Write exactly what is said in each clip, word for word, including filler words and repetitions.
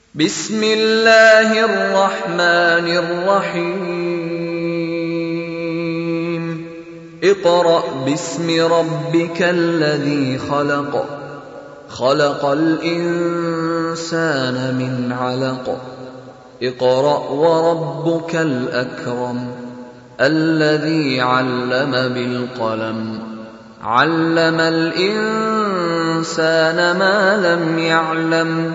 بسم الله الرحمن الرحيم اقرأ باسم ربك الذي خلق خلق الإنسان من علق اقرأ وربك الأكرم الذي علم بالقلم علم الإنسان ما لم يعلم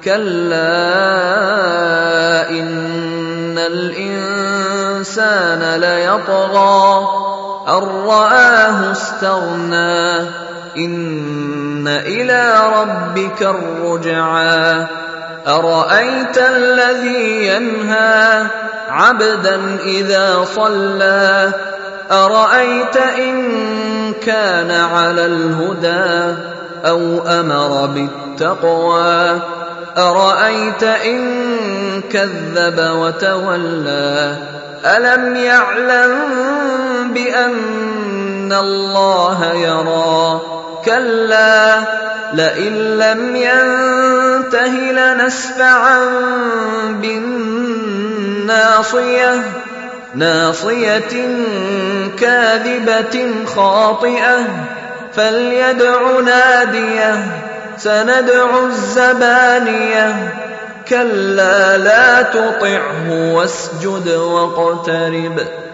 كلا إن الإنسان ليطغى أن رآه استغنى إن إلى ربك الرجعى أرأيت الذي ينهى عبدا إذا صلى أرأيت إن كان على الهدى أو أمر بالتقوى أرأيت إن كذب وتولى ألم يعلم بأن الله يرى كلا لئن لم ينته لنسفعا بالناصية ناصية كاذبة خاطئة فليدع ناديه سندع الزبانية كلا لا تطعه واسجد واقترب